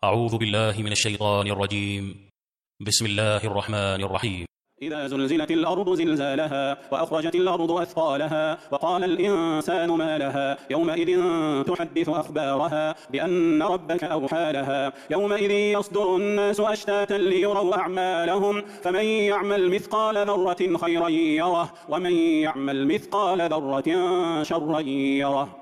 أعوذ بالله من الشيطان الرجيم. بسم الله الرحمن الرحيم. إذا زلزلت الأرض زلزالها وأخرجت الأرض أثقالها وقال الإنسان ما لها يومئذ تحدث أخبارها بأن ربك أوحى لها يومئذ يصدر الناس أشتاتا ليروا أعمالهم فمن يعمل مثقال ذرة خيرا يره ومن يعمل مثقال ذرة شرا يره.